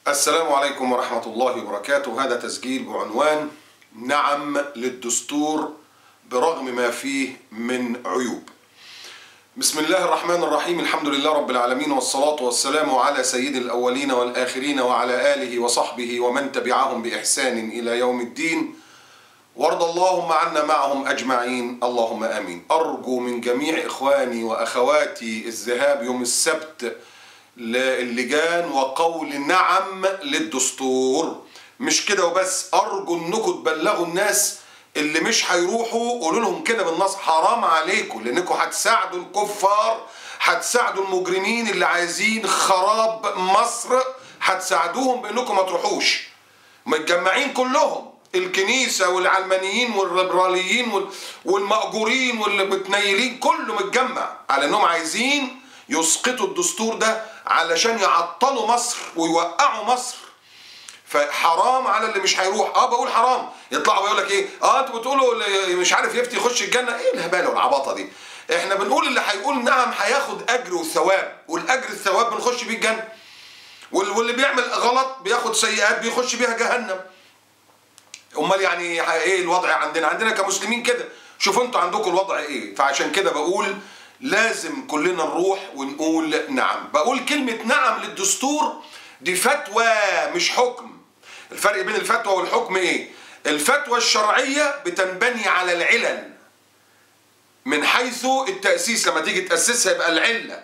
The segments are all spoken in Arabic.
السلام عليكم ورحمة الله وبركاته. هذا تسجيل بعنوان نعم للدستور برغم ما فيه من عيوب. بسم الله الرحمن الرحيم. الحمد لله رب العالمين، والصلاة والسلام على سيد الأولين والآخرين وعلى آله وصحبه ومن تبعهم بإحسان إلى يوم الدين، وارض اللهم عنا معهم أجمعين اللهم آمين. أرجو من جميع إخواني وأخواتي الذهاب يوم السبت للجان وقول نعم للدستور. مش كده وبس، أرجو أنكم تبلغوا الناس اللي مش هيروحوا، قولوا لهم كده بالنص حرام عليكم، لأنكم هتساعدوا الكفار، هتساعدوا المجرمين اللي عايزين خراب مصر، هتساعدوهم بأنكم ما تروحوش. متجمعين كلهم، الكنيسة والعلمانيين والليبراليين والمأجورين واللي متنيلين، كله متجمع على أنهم عايزين يسقطوا الدستور ده علشان يعطلوا مصر ويوقعوا مصر. فحرام على اللي مش هيروح. بقول حرام، يطلعوا ويقول لك ايه؟ انتوا بتقولوا مش عارف يفتي يخش الجنه. ايه الهباله والعباطه دي؟ احنا بنقول اللي هيقول نعم هياخد اجر وثواب، والاجر الثواب بنخش بيه الجنه، واللي بيعمل غلط بياخد سيئات بيخش بيها جهنم. امال يعني ايه الوضع عندنا كمسلمين كده؟ شوفوا انتوا عندكم الوضع ايه. فعشان كده بقول لازم كلنا نروح ونقول نعم. بقول كلمة نعم للدستور دي فتوى مش حكم. الفرق بين الفتوى والحكم ايه؟ الفتوى الشرعية بتنبني على العلل من حيث التأسيس، لما تيجي تأسسها يبقى العلة،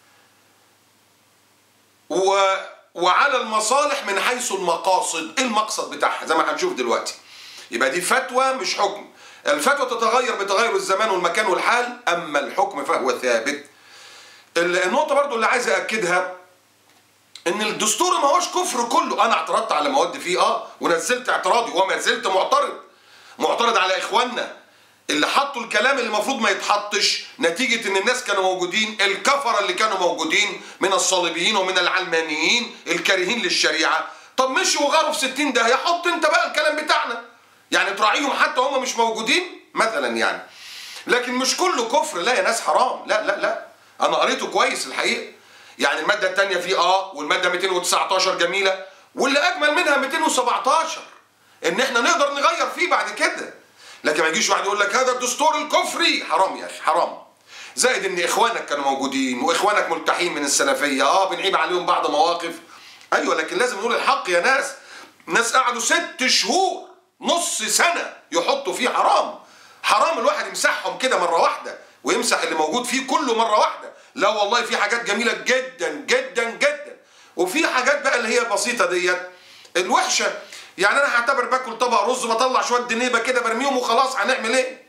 وعلى المصالح من حيث المقاصد، ايه المقصد بتاعها زي ما هنشوف دلوقتي. يبقى دي فتوى مش حكم. الفتوى تتغير بتغير الزمان والمكان والحال، اما الحكم فهو ثابت. النقطة برضو اللي عايز أكدها ان الدستور ما هوش كفر كله. انا اعترضت على مواد فيه ونزلت اعتراضي وما زلت معترض على اخواننا اللي حطوا الكلام اللي المفروض ما يتحطش، نتيجة ان الناس كانوا موجودين، الكفرة اللي كانوا موجودين من الصليبيين ومن العلمانيين الكارهين للشريعة. طب مشوا وغاروا في 60 داهية، حط انت بقى الكلام بتاعنا، يعني تراعيهم حتى هم مش موجودين مثلا يعني. لكن مش كله كفر، لا يا ناس حرام، لا لا لا. انا قريته كويس الحقيقة. يعني المادة الثانية فيه والمادة 219 جميلة، واللي اجمل منها 217 ان احنا نقدر نغير فيه بعد كده. لكن ما يجيش واحد يقول لك هذا الدستور الكفري. حرام يا اخي، حرام. زائد ان اخوانك كانوا موجودين واخوانك ملتحين من السلفية، بنعيب عليهم بعض مواقف، ايوه، لكن لازم نقول الحق يا ناس. ناس قعدوا 6 شهور، نص سنة يحطوا فيه حرام. حرام الواحد يمسحهم كده مرة واحدة ويمسح اللي موجود فيه كله مرة واحدة. لا والله، في حاجات جميلة جدا جدا جدا، وفي حاجات بقى اللي هي بسيطة ديت الوحشة. يعني انا هعتبر باكل طبق رز بطلع شوية دنيبة كده برميهم وخلاص، هنعمل ايه؟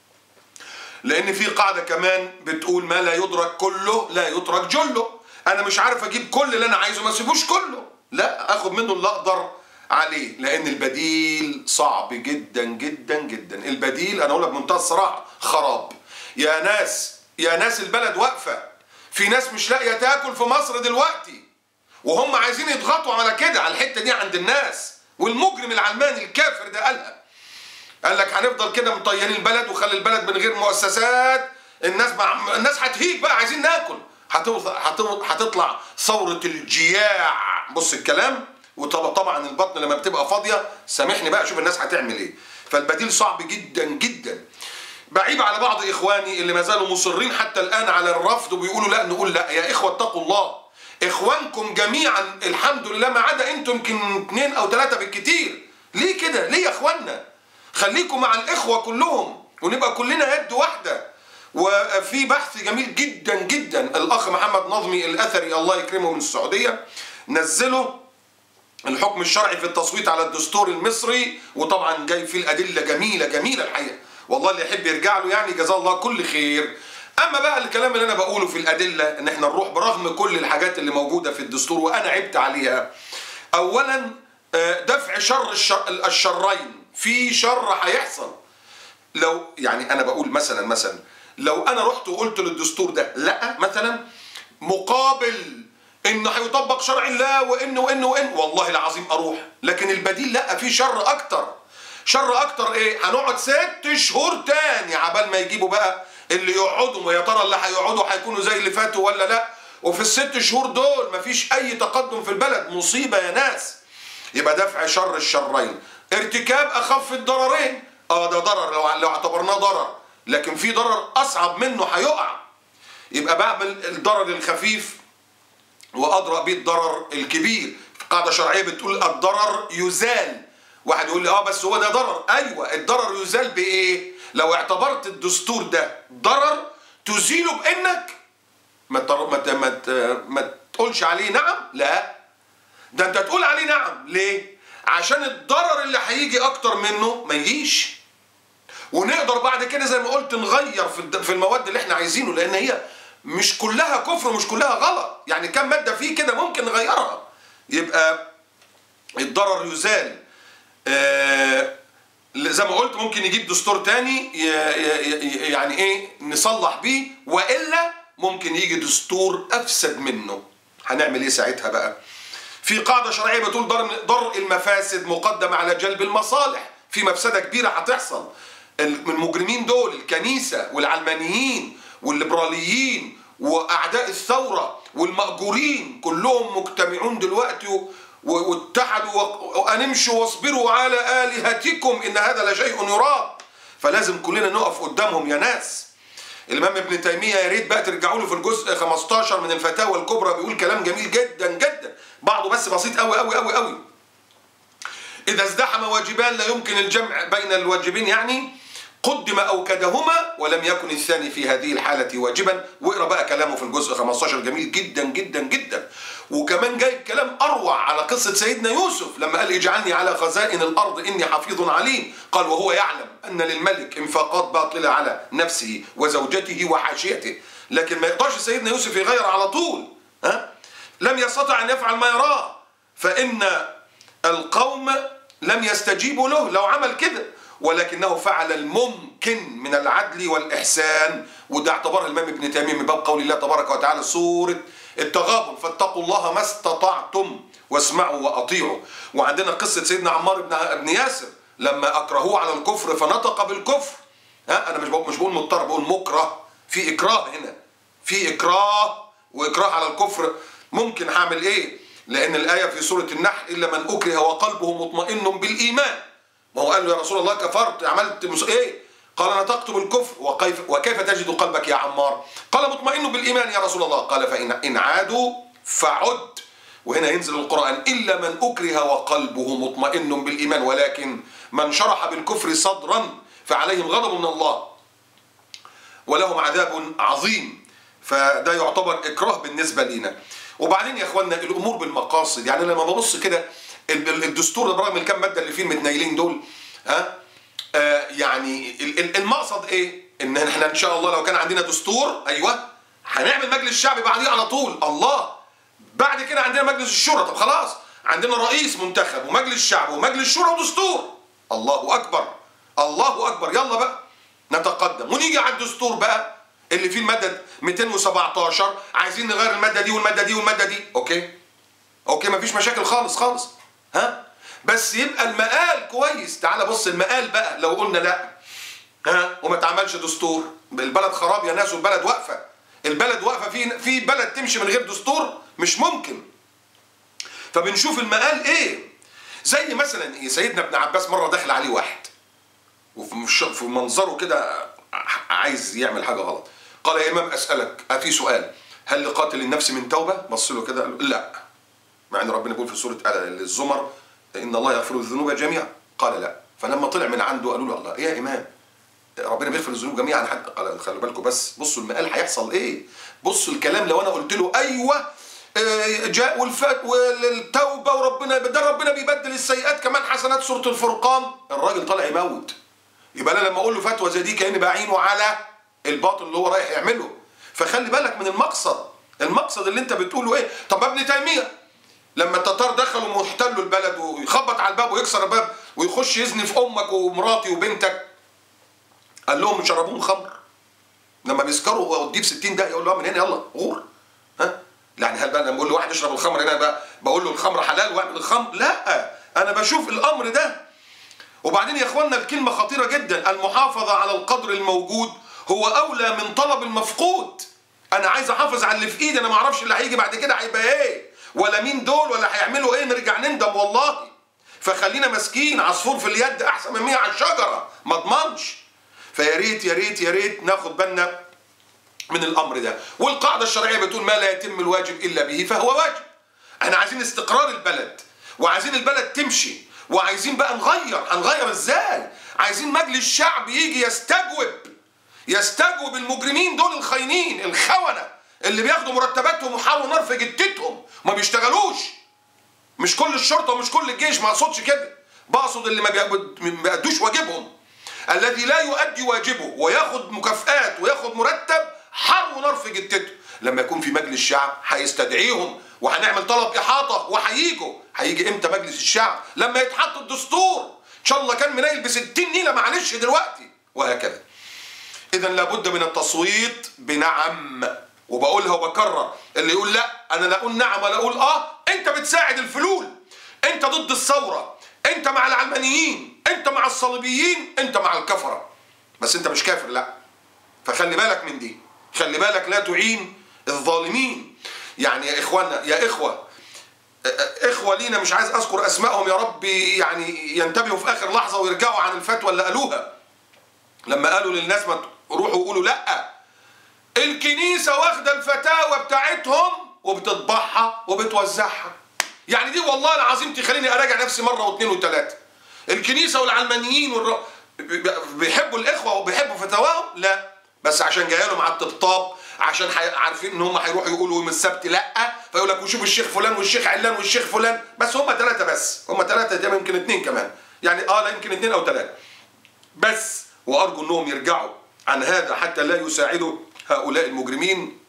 لان في قاعدة كمان بتقول ما لا يدرك كله لا يترك جله. انا مش عارف اجيب كل اللي انا عايزه ما اسيبوش كله، لا، اخد منه اللي اقدر عليه، لان البديل صعب جدا جدا جدا. البديل انا اقول لك بمنتهى الصراحة خراب. يا ناس البلد واقفة، في ناس مش لاقية تاكل في مصر دلوقتي، وهم عايزين يضغطوا على كده، على الحتة دي عند الناس. والمجرم العلماني الكافر ده قال لك هنفضل كده مطيرين البلد وخلي البلد من غير مؤسسات. الناس هتهيج بقى، عايزين ناكل. هتطلع ثورة الجياع. بص الكلام. وطبعا البطن لما بتبقى فاضية، سامحني بقى، شوف الناس هتعمل ايه. فالبديل صعب جدا جدا. بعيب على بعض اخواني اللي ما زالوا مصرين حتى الان على الرفض وبيقولوا لا. نقول لا يا اخوة، اتقوا الله. اخوانكم جميعا الحمد لله، ما عدا انتم يمكن 2 أو 3 بالكتير. ليه كده؟ ليه يا اخوانا؟ خليكم مع الاخوة كلهم ونبقى كلنا يد واحدة. وفي بحث جميل جدا جدا الاخ محمد نظمي الاثري الله يكرمه من السعودية نزله، الحكم الشرعي في التصويت على الدستور المصري، وطبعا جاي فيه الادلة جميلة جميلة الحقيقة. والله اللي يحب يرجع له يعني جزاه الله كل خير. اما بقى الكلام اللي انا بقوله في الادله ان احنا نروح برغم كل الحاجات اللي موجوده في الدستور وانا عبت عليها. اولا دفع شر الشرين. في شر هيحصل لو يعني انا بقول مثلا لو انا رحت وقلت للدستور ده لا مثلا، مقابل انه هيطبق شرع الله وان والله العظيم اروح. لكن البديل لا، في شر اكتر. ايه؟ هنقعد 6 شهور تاني عبال ما يجيبوا بقى اللي يقعدوا. ويا ترى اللي هيقعدوا هيكونوا زي اللي فاتوا ولا لا؟ وفي الست شهور دول مفيش اي تقدم في البلد، مصيبة يا ناس. يبقى دفع شر الشرين، ارتكاب اخف الضررين. ده ضرر لو اعتبرناه ضرر، لكن في ضرر اصعب منه هيقع. يبقى بعمل الضرر الخفيف وادرأ به الضرر الكبير. قاعدة شرعية بتقول الضرر يزال. واحد يقول لي بس هو ده ضرر. ايوه، الضرر يزال بايه؟ لو اعتبرت الدستور ده ضرر تزيله بانك ما تقولش عليه نعم. لا، ده انت تقول عليه نعم. ليه؟ عشان الضرر اللي هيجي اكتر منه ما يجيش، ونقدر بعد كده زي ما قلت نغير في المواد اللي احنا عايزينه، لان هي مش كلها كفر ومش كلها غلط، يعني كم مادة فيه كده ممكن نغيرها. يبقى الضرر يزال. زي ما قلت ممكن نجيب دستور تاني يعني ايه نصلح بيه، والا ممكن يجي دستور افسد منه. هنعمل ايه ساعتها بقى؟ في قاعدة شرعية بتقول ضرء المفاسد مقدم على جلب المصالح. في مفسدة كبيرة هتحصل. المجرمين دول الكنيسة والعلمانيين والليبراليين واعداء الثورة والمأجورين كلهم مجتمعون دلوقتي واتحدوا وأن امشوا واصبروا على آلهتكم إن هذا لشيء يراد. فلازم كلنا نقف قدامهم يا ناس. الإمام ابن تيمية يا ريت بقى ترجعوا له في الجزء 15 من الفتاوى الكبرى، بيقول كلام جميل جدا جدا، بعضه بس بسيط قوي قوي قوي قوي. إذا ازدحم واجبان لا يمكن الجمع بين الواجبين، يعني قدم أوكدهما ولم يكن الثاني في هذه الحالة واجبا. واقرا بقى كلامه في الجزء 15 جميل جدا جدا جدا. وكمان جايب كلام أروع على قصة سيدنا يوسف لما قال اجعلني على خزائن الأرض إني حفيظ عليم. قال وهو يعلم أن للملك انفاقات باطلة على نفسه وزوجته وحاشيته، لكن ما يقدرش سيدنا يوسف يغير على طول. لم يستطع أن يفعل ما يراه، فإن القوم لم يستجيبوا له لو عمل كده، ولكنه فعل الممكن من العدل والإحسان. وده اعتبرها الإمام ابن تيمية من باب قول الله تبارك وتعالى سورة التغابن فاتقوا الله ما استطعتم واسمعوا وأطيعوا. وعندنا قصة سيدنا عمار بن ياسر لما أكرهوه على الكفر فنطق بالكفر. أنا مش بقول مضطر، بقول مكره. في إكراه هنا، في إكراه، وإكراه على الكفر ممكن. هعمل إيه؟ لأن الآية في سورة النحل إلا من أكره وقلبه مطمئن بالإيمان. ما هو قال له يا رسول الله كفرت عملت ايه؟ قال نطقت بالكفر. وكيف تجد قلبك يا عمار؟ قال مطمئن بالإيمان يا رسول الله. قال فإن عادوا فعد. وهنا ينزل القرآن إلا من أكره وقلبه مطمئن بالإيمان ولكن من شرح بالكفر صدرا فعليهم غضب من الله ولهم عذاب عظيم. فده يعتبر إكراه بالنسبة لنا. وبعدين يا اخوانا الامور بالمقاصد، يعني لما ببص كده الدستور برغم الكام ماده اللي فيه المتنيلين دول يعني المقصد ايه؟ ان احنا ان شاء الله لو كان عندنا دستور ايوه هنعمل مجلس شعبي بعديه على طول. الله، بعد كده عندنا مجلس الشورى. طب خلاص عندنا رئيس منتخب ومجلس شعب ومجلس شورى ودستور. الله اكبر الله اكبر. يلا بقى نتقدم ونيجي على الدستور بقى اللي فيه المادة 217 عايزين نغير المادة دي والمادة دي والمادة دي. اوكي مفيش مشاكل خالص خالص. بس يبقى المقال كويس. تعال بص المقال بقى. لو قلنا لا وما تعملش دستور البلد خراب يا ناس، والبلد واقفة. البلد واقفة في بلد تمشي من غير دستور مش ممكن. فبنشوف المقال ايه. زي مثلا ايه سيدنا ابن عباس مرة دخل عليه واحد وفي منظره كده عايز يعمل حاجة غلط. قال يا إمام أسألك في سؤال، هل لقاتل النفس من توبة؟ بص له كده قال له لا، مع أن ربنا يقول في سورة الزمر إن الله يغفر الذنوب جميعا. قال لا. فلما طلع من عنده قالوا له الله إيه يا إمام ربنا بيغفر الذنوب جميعا حتى. قال خلوا بالكم بس بصوا المقال هيحصل إيه. بصوا الكلام لو أنا قلت له أيوه جاء والتوبة وربنا ده ربنا بيبدل السيئات كمان حسنات سورة الفرقان، الراجل طالع يموت. يبقى أنا لما أقول له فتوى زي دي كأني بعينه على الباطل اللي هو رايح يعمله. فخلي بالك من المقصد اللي انت بتقوله ايه. طب ابن تيمية لما التتار دخلوا واحتلوا البلد ويخبط على الباب ويكسر الباب ويخش يزني في امك ومراتي وبنتك، قال لهم شربوهم خمر. لما بيسكروا وديه في 60 دقيقة يقول لهم من هنا يلا غور. يعني هل بقى لما بقول له واحد يشرب الخمر هنا بقى بقول له الخمر حلال واعمل الخمر؟ لا، انا بشوف الامر ده. وبعدين يا اخوانا الكلمة خطيرة جدا، المحافظة على القدر الموجود هو أولى من طلب المفقود. انا عايز احافظ على اللي في ايدي، انا ما اعرفش اللي هيجي بعد كده هيبقى ايه، ولا مين دول، ولا هيعملوا ايه، نرجع نندم والله. فخلينا ماسكين عصفور في اليد احسن من 100 على الشجره، ما اضمنش. فيا ريت يا ريت يا ريت ناخد بالنا من الامر ده. والقاعده الشرعيه بتقول ما لا يتم الواجب الا به فهو واجب. احنا عايزين استقرار البلد، وعايزين البلد تمشي، وعايزين بقى نغير. هنغير ازاي؟ عايزين مجلس شعب يجي يستجوب المجرمين دول، الخاينين الخونه اللي بياخدوا مرتباتهم وحاروا نار في جتتهم ما بيشتغلوش. مش كل الشرطه ومش كل الجيش، ما اقصدش كده، بقصد اللي ما بيأدوش واجبهم. الذي لا يؤدي واجبه وياخد مكافآت وياخد مرتب حر ونار في جتته، لما يكون في مجلس شعب هيستدعيهم وهنعمل طلب احاطه وهيجوا. هيجي امتى مجلس الشعب؟ لما يتحط الدستور، ان شاء الله كان منيل ب60 نيله معلش دلوقتي، وهكذا. اذا لابد من التصويت بنعم، وبقولها وبكرر، اللي يقول لا انا لا اقول نعم ولا اقول انت بتساعد الفلول، انت ضد الثوره، انت مع العلمانيين، انت مع الصليبيين، انت مع الكفره، بس انت مش كافر، لا. فخلي بالك من دي، خلي بالك لا تعين الظالمين. يعني يا اخوانا، يا اخوه لينا مش عايز اذكر اسمائهم، يا رب يعني ينتبهوا في اخر لحظه ويرجعوا عن الفتوى اللي قالوها، لما قالوا للناس ما روحوا قولوا لا، الكنيسه واخده الفتاوى بتاعتهم وبتطبعها وبتوزعها. يعني دي والله العظيم تخليني اراجع نفسي مره واثنين وثلاثه. الكنيسه والعلمانيين بيحبوا الاخوه وبيحبوا فتاواهم؟ لا، بس عشان جايه لهم على الطبطاب، عشان عارفين ان هم هيروحوا يقولوا يوم السبت لا، فيقول لك وشوف الشيخ فلان والشيخ علان والشيخ فلان، بس هم ثلاثه، بس هم ثلاثه، ده يمكن اثنين كمان، يعني لا يمكن اثنين او ثلاثه بس. وارجو انهم يرجعوا عن هذا حتى لا يساعدوا هؤلاء المجرمين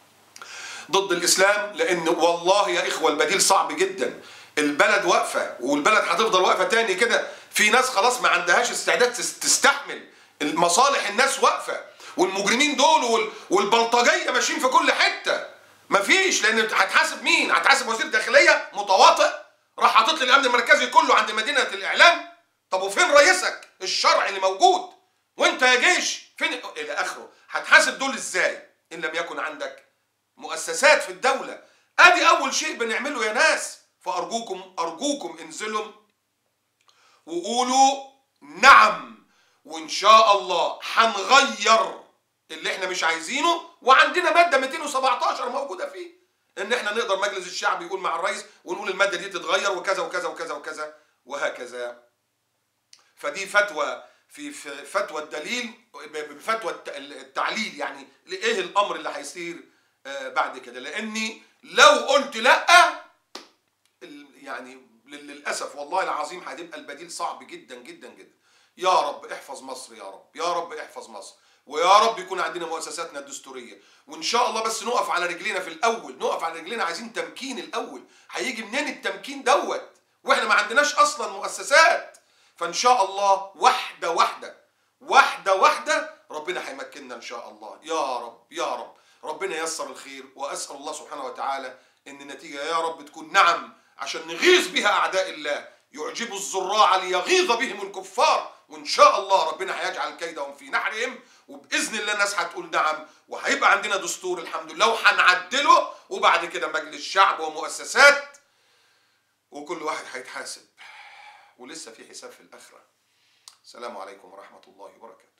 ضد الاسلام، لان والله يا اخوه البديل صعب جدا. البلد واقفه، والبلد هتفضل واقفه تاني كده. في ناس خلاص ما عندهاش استعداد تستحمل، المصالح الناس واقفه، والمجرمين دول والبلطجيه ماشيين في كل حته. مفيش، لان هتحاسب مين؟ هتحاسب وزير داخليه متواطئ راح حاطط لي الامن المركزي كله عند مدينه الاعلام؟ طب وفين رئيسك الشرعي اللي موجود؟ وانت يا جيش فين الى اخره؟ هتحاسب دول ازاي ان لم يكن عندك مؤسسات في الدوله؟ ادي اول شيء بنعمله يا ناس. فارجوكم انزلوا وقولوا نعم، وان شاء الله هنغير اللي احنا مش عايزينه. وعندنا ماده 217 موجوده فيه ان احنا نقدر مجلس الشعب يقول مع الرئيس ونقول الماده دي تتغير وكذا وكذا وكذا وكذا وهكذا. فدي فتوى في فتوى الدليل، بفتوى التعليل، يعني ايه الامر اللي هيصير بعد كده. لاني لو قلت لا يعني للاسف والله العظيم هتبقى البديل صعب جدا جدا جدا. يا رب احفظ مصر، يا رب يا رب احفظ مصر، ويا رب يكون عندنا مؤسساتنا الدستوريه، وان شاء الله بس نقف على رجلينا في الاول، نقف على رجلينا. عايزين تمكين الاول. هيجي منين التمكين دوت واحنا ما عندناش اصلا مؤسسات؟ فان شاء الله واحده واحده واحده واحده ربنا هيمكننا ان شاء الله. يا رب يا رب ربنا ييسر الخير. واسال الله سبحانه وتعالى ان النتيجه يا رب تكون نعم، عشان نغيظ بها اعداء الله. يعجب الزراع ليغيظ بهم الكفار، وان شاء الله ربنا هيجعل كيدهم في نحرهم. وباذن الله الناس هتقول نعم، وهيبقى عندنا دستور الحمد لله وهنعدله، وبعد كده مجلس شعب ومؤسسات، وكل واحد هيتحاسب، ولسه في حساب في الاخره. السلام عليكم ورحمه الله وبركاته.